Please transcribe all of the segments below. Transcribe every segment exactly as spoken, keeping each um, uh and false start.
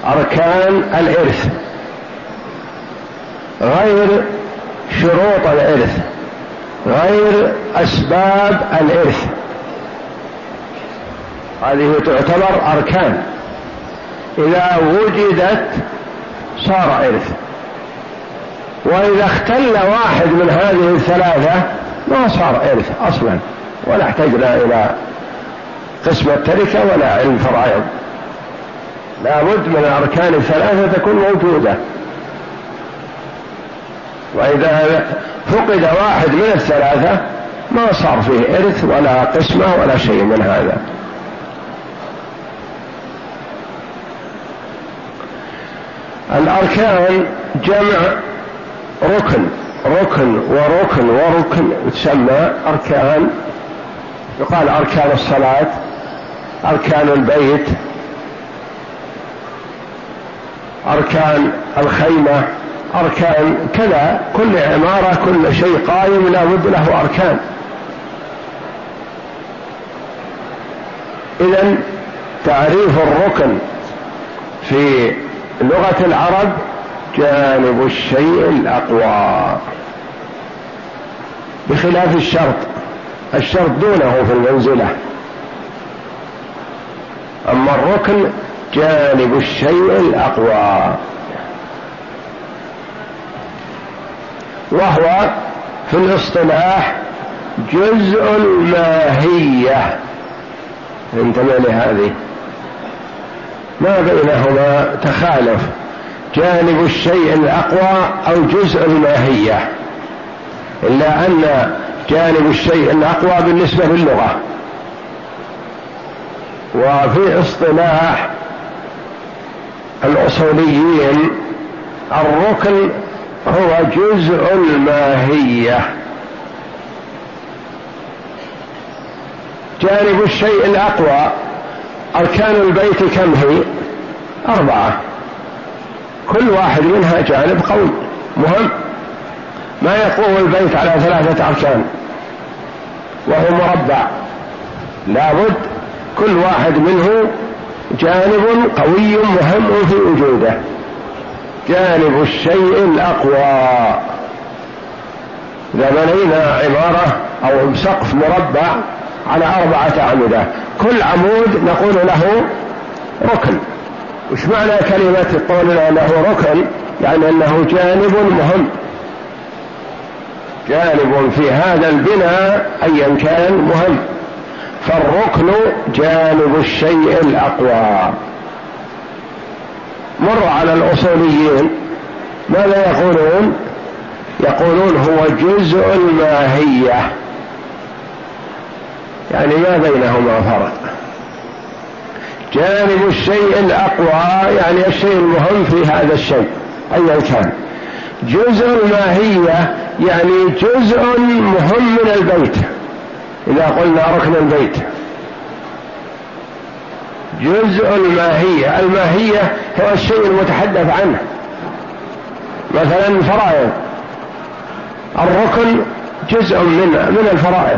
أركان الإرث غير شروط الإرث غير أسباب الإرث، هذه تعتبر أركان، إذا وجدت صار إرث. وإذا اختل واحد من هذه الثلاثة ما صار إرث أصلا، ولا احتجنا إلى قسم التركة ولا علم فرائض. لا بد من الأركان الثلاثة تكون موجودة، وإذا فقد واحد من الثلاثة ما صار فيه إرث ولا قسمة ولا شيء من هذا. الأركان جمع ركن، ركن وركن وركن تسمى أركان. يقال أركان الصلاة، أركان البيت، أركان الخيمة، أركان كذا، كل عمارة كل شيء قائم لا بد له أركان. إذن تعريف الركن في لغة العرب جانب الشيء الأقوى، بخلاف الشرط، الشرط دونه في المنزلة، أما الركن جانب الشيء الأقوى، وهو في الاصطلاح جزء الماهية. انتبه لهذه، ما بينهما تخالف، جانب الشيء الأقوى أو جزء الماهية، إلا أن جانب الشيء الأقوى بالنسبة للغة، وفي اصطلاح الأصوليين الركن هو جزء الماهية. جانب الشيء الأقوى، أركان البيت كم هي؟ أربعة، كل واحد منها جانب قوي مهم، ما يقوم البيت على ثلاثة أركان وهو مربع، لابد كل واحد منه جانب قوي مهم في وجوده. جانب الشيء الأقوى، إذا بنينا عمارة أو سقف مربع على أربعة أعمدة، كل عمود نقول له ركن. وش معنى كلمة قولنا له ركن؟ يعني أنه جانب مهم، جانب في هذا البناء أيا كان مهم، فالركن جانب الشيء الأقوى. مر على الأصوليين ماذا يقولون؟ يقولون هو جزء الماهية، يعني ما بينهما فرق. جانب الشيء الأقوى يعني الشيء المهم في هذا الشيء أيا كان. جزء الماهية يعني جزء مهم من البيت، إذا قلنا ركن البيت جزء الماهية. الماهية هو الشيء المتحدث عنه، مثلا الفرائض، الركن جزء من من الفرائض.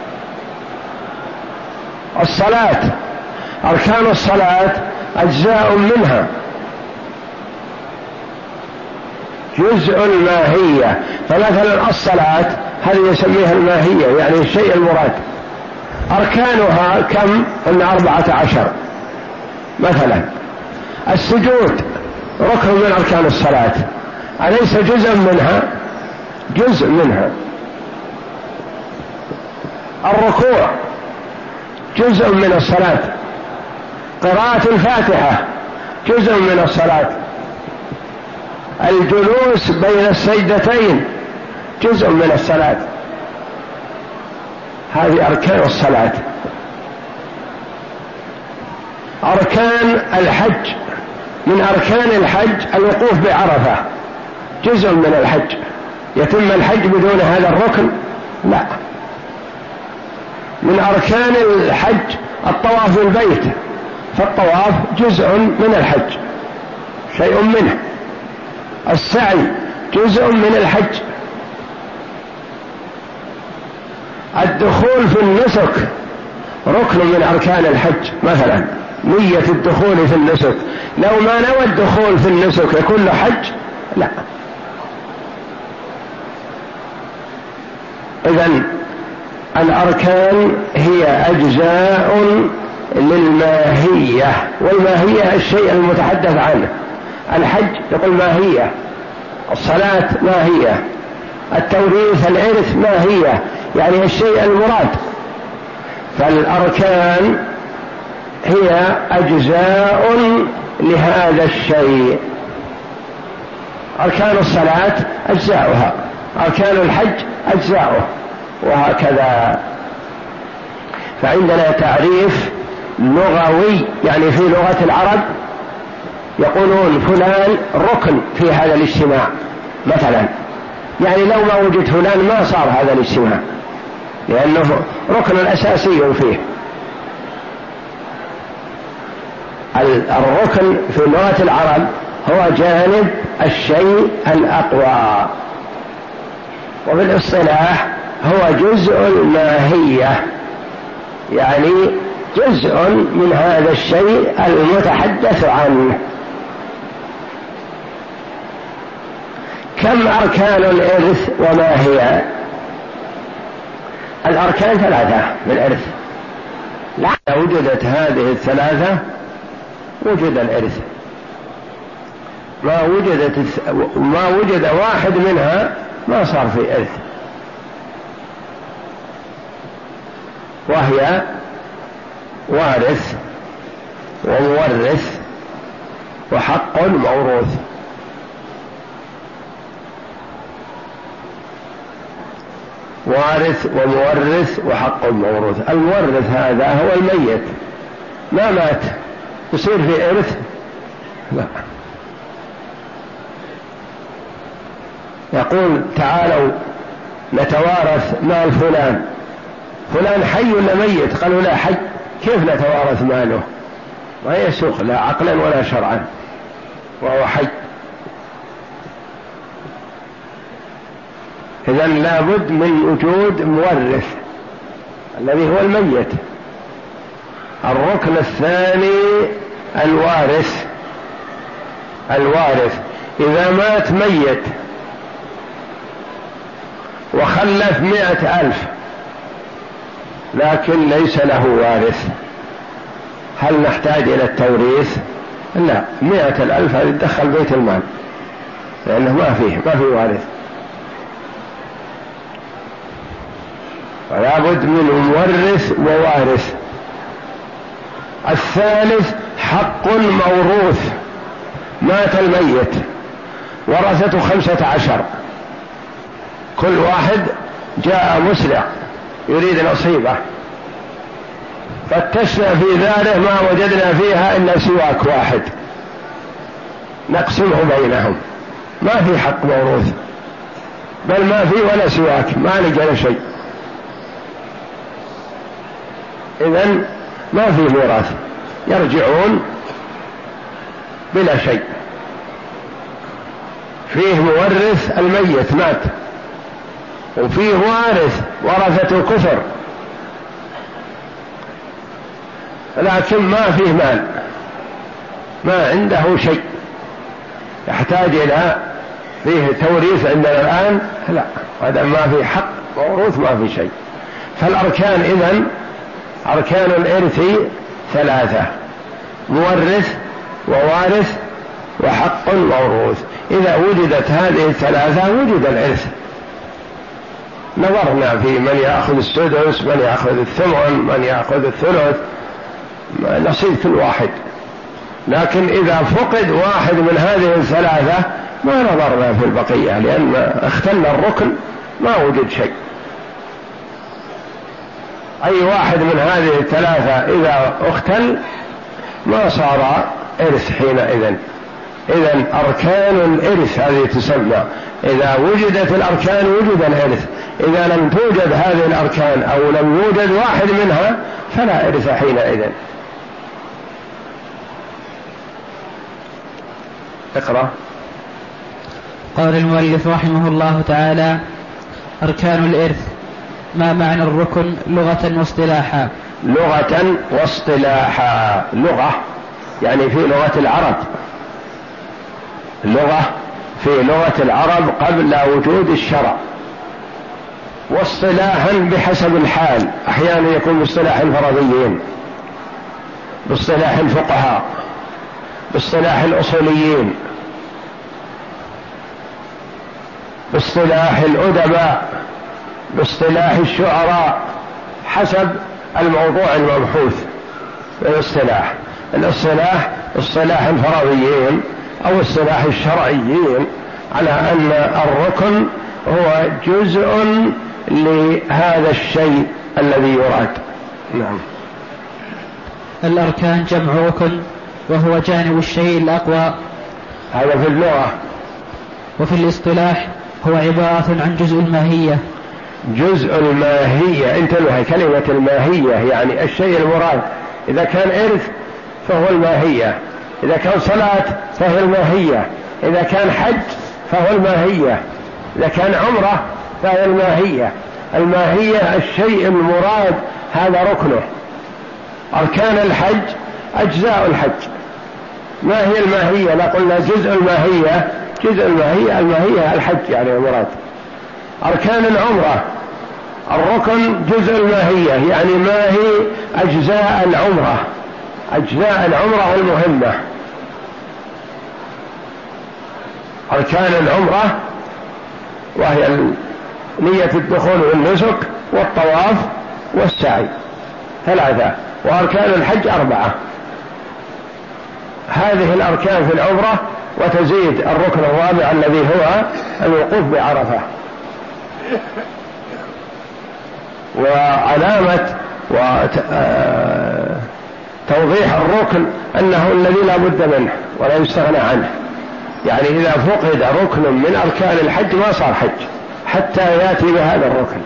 الصلاة، أركان الصلاة أجزاء منها، جزء الماهية. فمثلا الصلاة هذه يسميها الماهية، يعني الشيء المراد. أركانها كم؟ إن أربعة عشر. مثلا السجود ركن من أركان الصلاة، أليس جزء منها؟ جزء منها. الركوع جزء من الصلاة. قراءة الفاتحة جزء من الصلاة. الجلوس بين السجدتين جزء من الصلاة. هذه أركان الصلاة. أركان الحج، من أركان الحج الوقوف بعرفة، جزء من الحج. يتم الحج بدون هذا الركن؟ لا. من أركان الحج الطواف بالبيت، فالطواف جزء من الحج، شيء منه. السعي جزء من الحج. الدخول في النسك ركن من أركان الحج مثلا، نية الدخول في النسك، لو ما نوى الدخول في النسك يكون له حج؟ لا. إذن الأركان هي أجزاء للماهية، والماهية الشيء المتحدث عنه. الحج يقول ماهية، الصلاة ماهية، التوريث الإرث ماهية، يعني الشيء المراد. فالأركان هي أجزاء لهذا الشيء. أركان الصلاة أجزاؤها، أركان الحج أجزاؤه، وهكذا. فعندنا تعريف لغوي، يعني في لغة العرب يقولون فلان ركن في هذا الاجتماع مثلا، يعني لو ما وجد فلان ما صار هذا الاجتماع، لأنه ركن أساسي فيه. الركن في لغة العرب هو جانب الشيء الأقوى، وفي الاصطلاح هو جزء الماهية، يعني جزء من هذا الشيء المتحدث عنه. كم أركان الإرث وما هي؟ الأركان ثلاثة في الإرث، لا وجدت هذه الثلاثة وجد الإرث، ما وجدت ما وجد واحد منها ما صار في إرث، وهي وارث ومورث وحق موروث. وارث ومورث وحق موروث. المورث هذا هو الميت، ما مات يصير في إرث؟ لا. يقول تعالوا نتوارث مال فلان، فلان حي ولا ميت؟ قالوا لا حي. كيف نتوارث ماله؟ ما يسوق لا عقلا ولا شرعا، وهو حي. إذن لابد من وجود مورث الذي هو الميت. الركن الثاني الوارث. الوارث إذا مات ميت وخلف مئة ألف لكن ليس له وارث، هل نحتاج إلى التوريث؟ لا، مئة الألف هذه تدخل بيت المال، لأنه ما فيه ما في وارث. فلا بد من مورث ووارث. الثالث حق موروث. مات الميت ورثته خمسة عشر، كل واحد جاء مسرع يريد نصيبه، فتشنا في داره ما وجدنا فيها إلا سواك واحد نقسمه بينهم، ما في حق موروث، بل ما في ولا سواك، ما لقينا شيء. إذن ما في ميراث، يرجعون بلا شيء. فيه مورث الميت مات، وفيه وارث ورثته كثر لكن ما فيه مال، ما عنده شيء، يحتاج إلى فيه توريث عندنا الآن، لا، هذا ما في حق موروث، ما في شيء. فالأركان إذن أركان الإرث ثلاثة: مورث ووارث وحق موروث. إذا وجدت هذه الثلاثة وجد الإرث. نظرنا في من يأخذ السدس، من يأخذ الثمن، من يأخذ الثلث، نصيب كل واحد. لكن إذا فقد واحد من هذه الثلاثة ما نظرنا في البقية، لأن اختل الركن ما وجد شيء. أي واحد من هذه الثلاثة إذا اختل ما صار إرث حينئذ. إذن أركان الإرث هذه تسمى، إذا وجدت الأركان وجد الإرث، إذا لم توجد هذه الأركان أو لم يوجد واحد منها فلا إرث حينئذ. اقرأ. قال المؤلف رحمه الله تعالى: أركان الإرث. ما معنى الركن لغة واصطلاحا؟ لغة واصطلاحا. لغة يعني في لغة العرب، لغة في لغة العرب قبل وجود الشرع، واصطلاحا بحسب الحال، أحيانا يكون باصطلاح الفرضيين، باصطلاح الفقهاء، باصطلاح الأصوليين، باصطلاح الأدباء، باصطلاح الشعراء، حسب الموضوع المبحوث بالاصطلاح. الاصطلاح اصطلاح الفرضيين أو اصطلاح الشرعيين على أن الركن هو جزء لهذا الشيء الذي يراد. نعم. الأركان جمع ركن وهو جانب الشيء الأقوى، هذا في اللغة. وفي الاصطلاح هو عبارة عن جزء الماهية. جزء الماهية، انتبه، كلمة الماهية يعني الشيء المراد. إذا كان إرث فهو الماهية، إذا كان صلاة فهو الماهية، إذا كان حج فهو الماهية، إذا كان عمرة فهو الماهية. الماهية الشيء المراد، هذا ركنه. أركان الحج أجزاء الحج. ما هي الماهية؟ لا قلنا جزء الماهية، جزء الماهية الماهية الحج يعني المراد. أركان العمرة الركن جزء الماهية يعني ما هي أجزاء العمرة، أجزاء العمرة المهمة. أركان العمرة وهي نية الدخول والنسك والطواف والسعي ثلاثة، وأركان الحج أربعة. هذه الأركان في العمرة، وتزيد الركن الرابع الذي هو الوقوف بعرفة. وعلامة وتوضيح الركن أنه الذي لا بد منه ولا يستغنى عنه، يعني إذا فقد ركن من أركان الحج ما صار حج حتى يأتي بهذا الركن،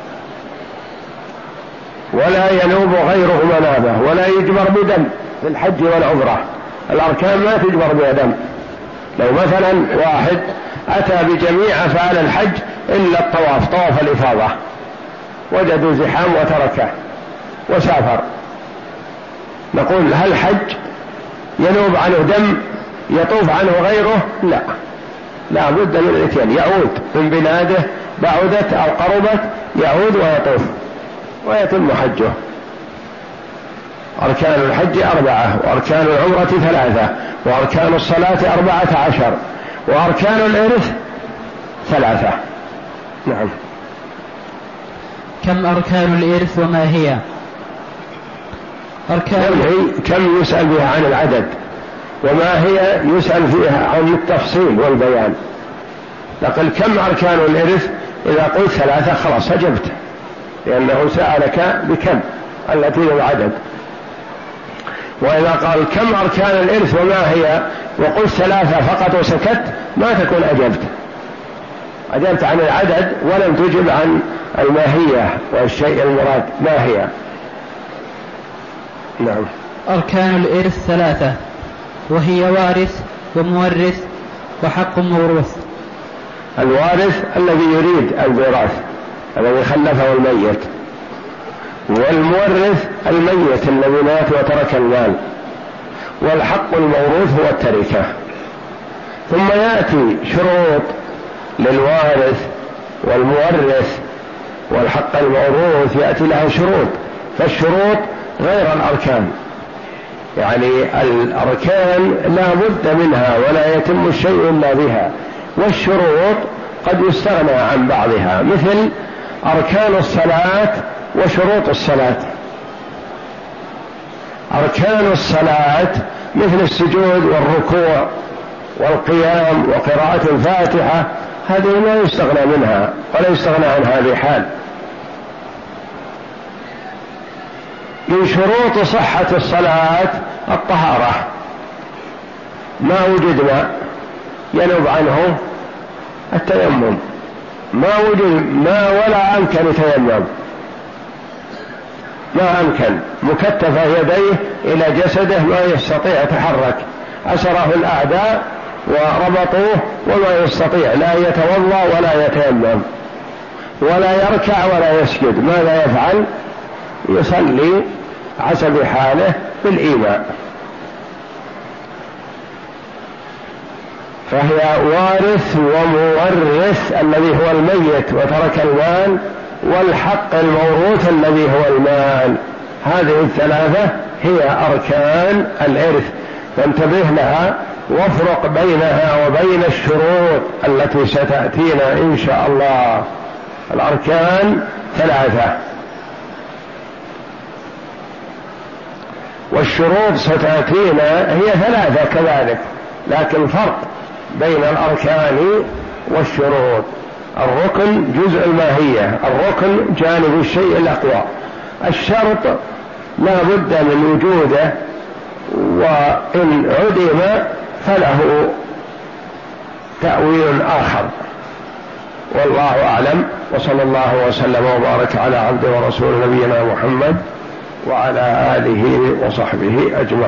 ولا ينوب غيره منابه، ولا يجبر بدم في الحج والعمرة. الأركان ما تجبر بدم. لو مثلا واحد أتى بجميع أفعال الحج إلا الطواف، طواف الإفاضة، وجدوا زحام وتركه وسافر، نقول هل حج ينوب عنه دم يطوف عنه غيره؟ لا، لا بد من الاثنين. يعود من بلاده بعدت أو قربت، يعود ويطوف ويتم حجه. أركان الحج أربعة، وأركان العمرة ثلاثة، وأركان الصلاة أربعة عشر، وأركان الإرث ثلاثة. نعم. كم أركان الإرث وما هي؟ أركان كم يسأل بها عن العدد، وما هي يسأل فيها عن التفصيل والبيان. لقل كم أركان الإرث، إذا قلت ثلاثة خلاص أجبت، لأنه سألك بكم التي للعدد. وإذا قال كم أركان الإرث وما هي، وقلت ثلاثة فقط وسكت، ما تكون أجبت، أجبت عن العدد ولم تجب عن الماهية والشيء المراد ما هي. نعم. أركان الإرث ثلاثة، وهي وارث ومورث وحق موروث. الوارث الذي يريد الوراث الذي خلفه الميت، والمورث الميت الذي مات وترك المال، والحق الموروث هو التركة. ثم يأتي شروط للوارث والمورث والحق الموروث، يأتي لها شروط، فالشروط غير الأركان، يعني الأركان لا بد منها ولا يتم الشيء إلا بها، والشروط قد يستغنى عن بعضها، مثل أركان الصلاة وشروط الصلاة. أركان الصلاة مثل السجود والركوع والقيام وقراءة الفاتحة، هذه لا يستغنى منها ولا يستغنى عنها بحال. من شروط صحة الصلاة الطهارة، ما وجد ماء ينوب عنه التيمم، ما وجد ماء ولا أمكن يتيمم، ما أمكن، مكتف يديه إلى جسده ما يستطيع يتحرك، أسره الأعداء وربطوه وما يستطيع، لا يتوضأ ولا يتيمم ولا يركع ولا يسجد، ماذا يفعل؟ يصلي حسب حاله بالإيمان، فهي وارث ومورث الذي هو الميت وترك المال، والحق الموروث الذي هو المال. هذه الثلاثة هي أركان الإرث، فانتبه لها وافرق بينها وبين الشروط التي ستأتينا إن شاء الله. الأركان ثلاثة والشروط ستأتينا هي ثلاثة كذلك، لكن فرق بين الأركان والشروط. الركن جزء الماهية، الركن جانب الشيء الأقوى، الشرط لا بد من وجوده، وإن عدم فله تأويل آخر. والله أعلم، وصلى الله وسلم وبارك على عبد ورسول نبينا محمد وعلى آله وصحبه أجمعين.